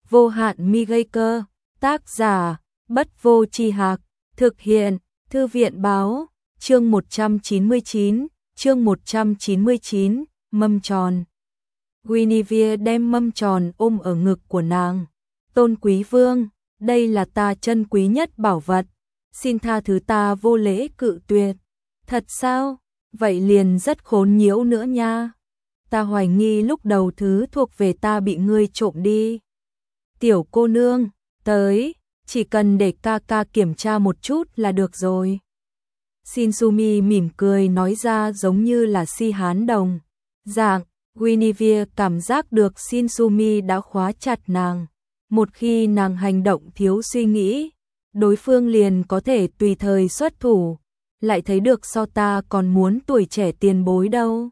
vô hạn mi gây cơ, tác giả, Bất Vô Tri Hạc, thực hiện, Thư viện báo, chương 199, mâm tròn. Guinevere đem mâm tròn ôm ở ngực của nàng. Tôn quý vương, đây là ta chân quý nhất bảo vật, xin tha thứ ta vô lễ cự tuyệt. Thật sao? Vậy liền rất khốn nhiễu nữa nha. Ta hoài nghi lúc đầu thứ thuộc về ta bị ngươi trộm đi. Tiểu cô nương, tới, chỉ cần để ca ca kiểm tra một chút là được rồi. Shinsumi mỉm cười nói ra giống như là si hán đồng. Dạng, Guinevere cảm giác được Shinsumi đã khóa chặt nàng. Một khi nàng hành động thiếu suy nghĩ, đối phương liền có thể tùy thời xuất thủ. Lại thấy được so ta còn muốn tuổi trẻ tiền bối đâu.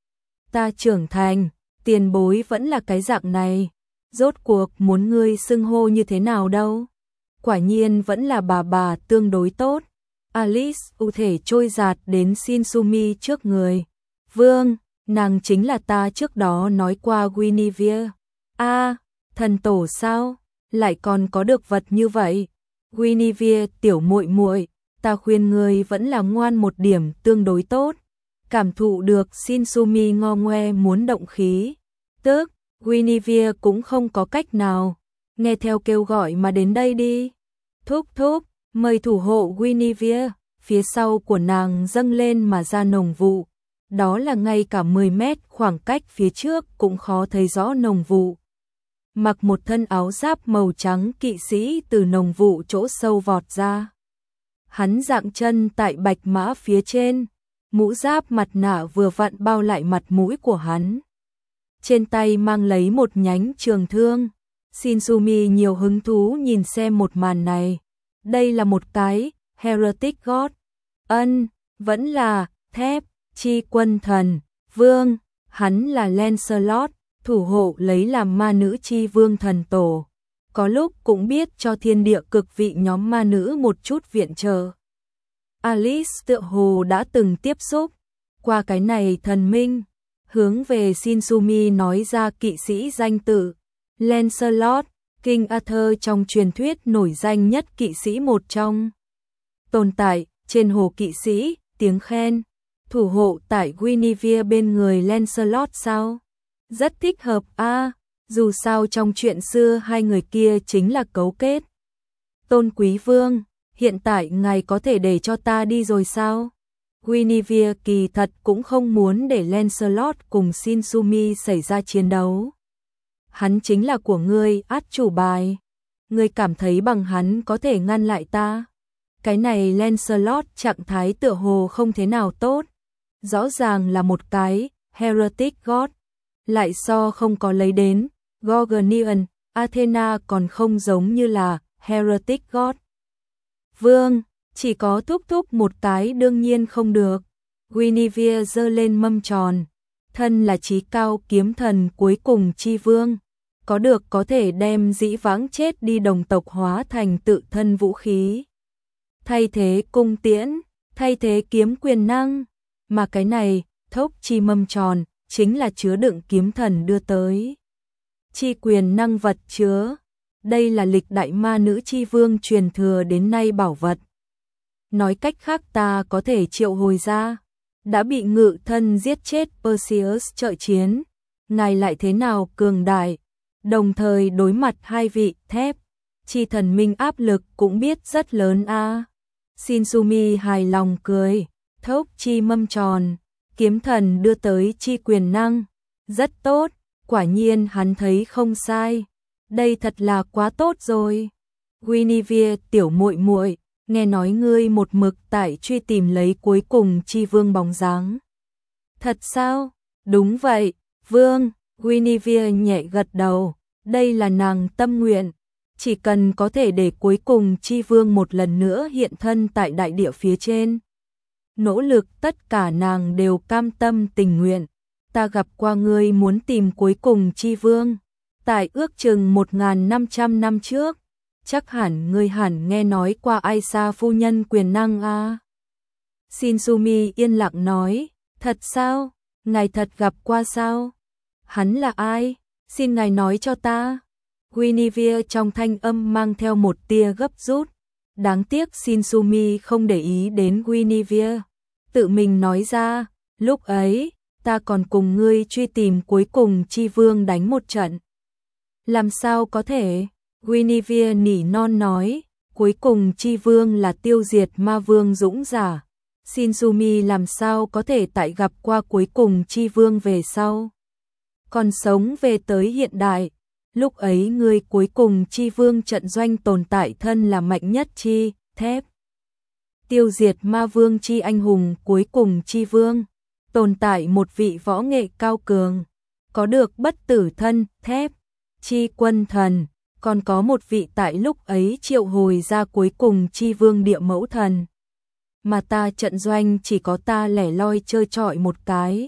Ta trưởng thành, tiền bối vẫn là cái dạng này. Rốt cuộc muốn ngươi xưng hô như thế nào đâu. Quả nhiên vẫn là bà tương đối tốt. Alice ưu thể trôi dạt đến Shinsumi trước người. Vương, nàng chính là ta trước đó nói qua Guinevere. A, thần tổ sao? Lại còn có được vật như vậy? Guinevere tiểu muội muội, ta khuyên ngươi vẫn là ngoan một điểm tương đối tốt. Cảm thụ được Shinsumi ngo ngoe muốn động khí. Tức, Guinevere cũng không có cách nào. Nghe theo kêu gọi mà đến đây đi. Thúc thúc, mời thủ hộ Guinevere. Phía sau của nàng dâng lên mà ra nồng vụ. Đó là ngay cả 10 mét khoảng cách phía trước cũng khó thấy rõ nồng vụ. Mặc một thân áo giáp màu trắng kỵ sĩ từ nồng vụ chỗ sâu vọt ra. Hắn dạng chân tại bạch mã phía trên, mũ giáp mặt nạ vừa vặn bao lại mặt mũi của hắn. Trên tay mang lấy một nhánh trường thương. Shinsumi nhiều hứng thú nhìn xem một màn này. Đây là một cái Heretic God. Vẫn là thép, chi quân thần, vương, hắn là Lancelot, thủ hộ lấy làm ma nữ chi vương thần tổ. Có lúc cũng biết cho thiên địa cực vị nhóm ma nữ một chút viện trợ. Alice tựa hồ đã từng tiếp xúc qua cái này thần minh, hướng về Shinsumi nói ra kỵ sĩ danh tự. Lancelot, King Arthur trong truyền thuyết nổi danh nhất kỵ sĩ một trong. Tồn tại trên hồ kỵ sĩ, tiếng khen, thủ hộ tại Guinevere bên người Lancelot sao? Rất thích hợp a, dù sao trong chuyện xưa hai người kia chính là cấu kết. Tôn quý vương, hiện tại ngài có thể để cho ta đi rồi sao? Guinevere kỳ thật cũng không muốn để Lancelot cùng Shinsumi xảy ra chiến đấu. Hắn chính là của ngươi, át chủ bài. Ngươi cảm thấy bằng hắn có thể ngăn lại ta? Cái này Lancelot trạng thái tựa hồ không thế nào tốt. Rõ ràng là một cái Heretic God. Lại so không có lấy đến Gorgonian, Athena còn không giống như là Heretic God. Vương, chỉ có thúc một cái đương nhiên không được. Guinevere giơ lên mâm tròn. Thân là chí cao kiếm thần cuối cùng chi vương. Có được có thể đem dĩ vãng chết đi đồng tộc hóa thành tự thân vũ khí. Thay thế cung tiễn, thay thế kiếm quyền năng. Mà cái này, thốc chi mâm tròn, chính là chứa đựng kiếm thần đưa tới. Chi quyền năng vật chứa. Đây là lịch đại ma nữ chi vương truyền thừa đến nay bảo vật. Nói cách khác ta có thể triệu hồi ra. Đã bị ngự thân giết chết Perseus trợ chiến. Ngài lại thế nào cường đại. Đồng thời đối mặt hai vị thép. Chi thần minh áp lực cũng biết rất lớn a. Shinsumi hài lòng cười. Thốc chi mâm tròn. Kiếm thần đưa tới chi quyền năng. Rất tốt. Quả nhiên hắn thấy không sai. Đây thật là quá tốt rồi. Guinevere tiểu muội muội, nghe nói ngươi một mực tại truy tìm lấy cuối cùng chi vương bóng dáng. Thật sao? Đúng vậy, vương. Guinevere nhẹ gật đầu. Đây là nàng tâm nguyện. Chỉ cần có thể để cuối cùng chi vương một lần nữa hiện thân tại đại địa phía trên. Nỗ lực tất cả nàng đều cam tâm tình nguyện. Ta gặp qua ngươi muốn tìm cuối cùng chi vương. Tại ước chừng 1.500 năm trước. Chắc hẳn ngươi hẳn nghe nói qua Aisa phu nhân quyền năng a. Shinsumi yên lặng nói. Thật sao? Ngài thật gặp qua sao? Hắn là ai? Xin ngài nói cho ta. Guinevere trong thanh âm mang theo một tia gấp rút. Đáng tiếc Shinsumi không để ý đến Guinevere. Tự mình nói ra, lúc ấy, ta còn cùng ngươi truy tìm cuối cùng Chi Vương đánh một trận. Làm sao có thể? Guinevere nỉ non nói, cuối cùng Chi Vương là tiêu diệt ma vương dũng giả. Shinsumi làm sao có thể tại gặp qua cuối cùng Chi Vương về sau. Còn sống về tới hiện đại. Lúc ấy người cuối cùng Chi Vương trận doanh tồn tại thân là mạnh nhất chi, thép. Tiêu diệt ma vương chi anh hùng cuối cùng Chi Vương. Tồn tại một vị võ nghệ cao cường. Có được bất tử thân, thép, chi quân thần. Còn có một vị tại lúc ấy triệu hồi ra cuối cùng Chi Vương địa mẫu thần. Mà ta trận doanh chỉ có ta lẻ loi chơi trọi một cái.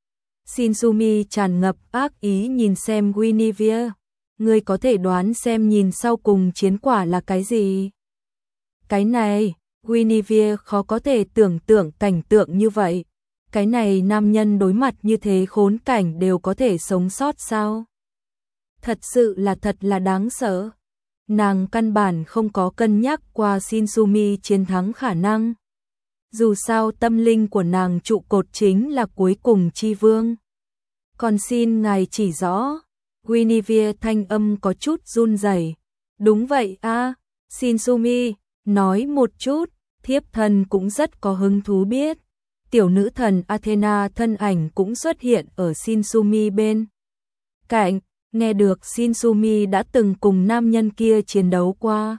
Shinsumi tràn ngập ác ý nhìn xem Guinevere. Ngươi có thể đoán xem nhìn sau cùng chiến quả là cái gì? Cái này, Guinevere khó có thể tưởng tượng cảnh tượng như vậy. Cái này nam nhân đối mặt như thế khốn cảnh đều có thể sống sót sao? Thật sự là thật là đáng sợ. Nàng căn bản không có cân nhắc qua Shinsumi chiến thắng khả năng. Dù sao tâm linh của nàng trụ cột chính là cuối cùng Chi Vương. Còn xin ngài chỉ rõ. Guinevere thanh âm có chút run rẩy. Đúng vậy a, Shinsumi, nói một chút, thiếp thần cũng rất có hứng thú biết. Tiểu nữ thần Athena thân ảnh cũng xuất hiện ở Shinsumi bên cạnh, nghe được Shinsumi đã từng cùng nam nhân kia chiến đấu qua.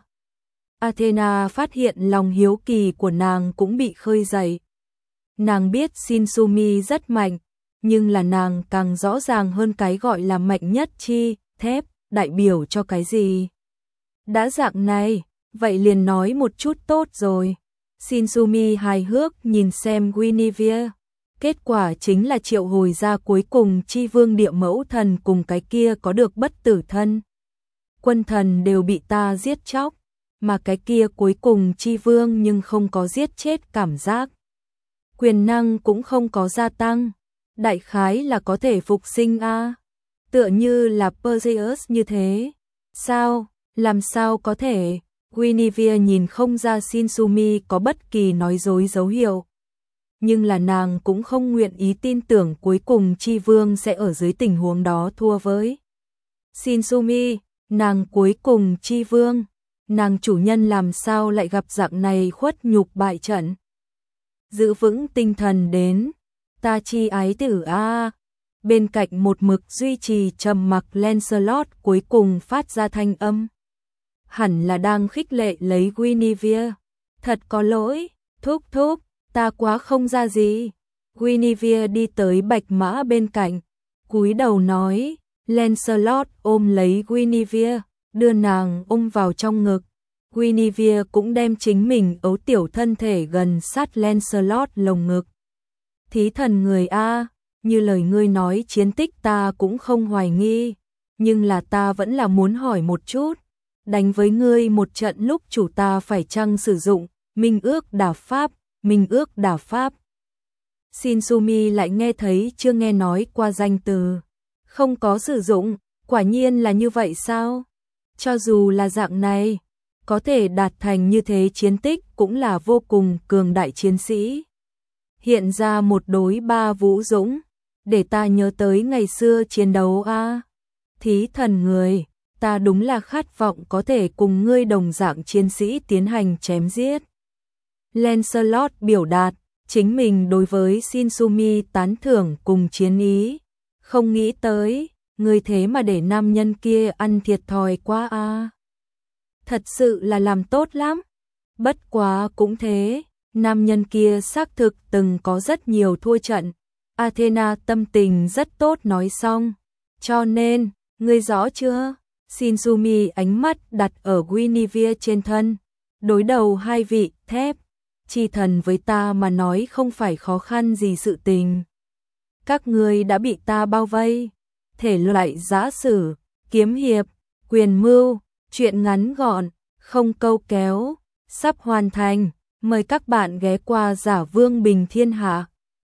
Athena phát hiện lòng hiếu kỳ của nàng cũng bị khơi dậy. Nàng biết Shinsumi rất mạnh, nhưng là nàng càng rõ ràng hơn cái gọi là mạnh nhất chi, thép, đại biểu cho cái gì. Đã dạng này, vậy liền nói một chút tốt rồi. Shinsumi hài hước nhìn xem Guinevere. Kết quả chính là triệu hồi ra cuối cùng Chi Vương địa mẫu thần cùng cái kia có được bất tử thân. Quân thần đều bị ta giết chóc, mà cái kia cuối cùng Chi Vương nhưng không có giết chết cảm giác. Quyền năng cũng không có gia tăng. Đại khái là có thể phục sinh a, tựa như là Perseus như thế. Sao? Làm sao có thể? Guinevere nhìn không ra Shinsumi có bất kỳ nói dối dấu hiệu. Nhưng là nàng cũng không nguyện ý tin tưởng cuối cùng Chi Vương sẽ ở dưới tình huống đó thua với Shinsumi. Nàng cuối cùng Chi Vương, nàng chủ nhân làm sao lại gặp dạng này khuất nhục bại trận. Giữ vững tinh thần đến. Ta chi ái tử a. Bên cạnh một mực duy trì trầm mặc Lancelot cuối cùng phát ra thanh âm. Hẳn là đang khích lệ lấy Guinevere. Thật có lỗi, thúc thúc, ta quá không ra gì. Guinevere đi tới bạch mã bên cạnh, cúi đầu nói. Lancelot ôm lấy Guinevere, đưa nàng ôm vào trong ngực. Guinevere cũng đem chính mình ấu tiểu thân thể gần sát Lancelot lồng ngực. Thí thần người a, như lời ngươi nói chiến tích ta cũng không hoài nghi, nhưng là ta vẫn là muốn hỏi một chút, đánh với ngươi một trận lúc chủ ta phải chăng sử dụng minh ước đả pháp, minh ước đả pháp. Shinsumi lại nghe thấy chưa nghe nói qua danh từ, không có sử dụng, quả nhiên là như vậy sao? Cho dù là dạng này, có thể đạt thành như thế chiến tích cũng là vô cùng cường đại chiến sĩ. Hiện ra một đối ba vũ dũng, để ta nhớ tới ngày xưa chiến đấu a. Thí thần người, ta đúng là khát vọng có thể cùng ngươi đồng dạng chiến sĩ tiến hành chém giết. Lancelot biểu đạt chính mình đối với Shinsumi tán thưởng cùng chiến ý, không nghĩ tới, ngươi thế mà để nam nhân kia ăn thiệt thòi quá a. Thật sự là làm tốt lắm. Bất quá cũng thế. Nam nhân kia xác thực từng có rất nhiều thua trận. Athena tâm tình rất tốt nói xong. Cho nên, ngươi rõ chưa? Shinsumi ánh mắt đặt ở Guinevere trên thân. Đối đầu hai vị thép. Chi thần với ta mà nói không phải khó khăn gì sự tình. Các ngươi đã bị ta bao vây. Thể loại giã sử, kiếm hiệp, quyền mưu, chuyện ngắn gọn, không câu kéo, sắp hoàn thành. Mời các bạn ghé qua Giả Vương Bình Thiên Hạ.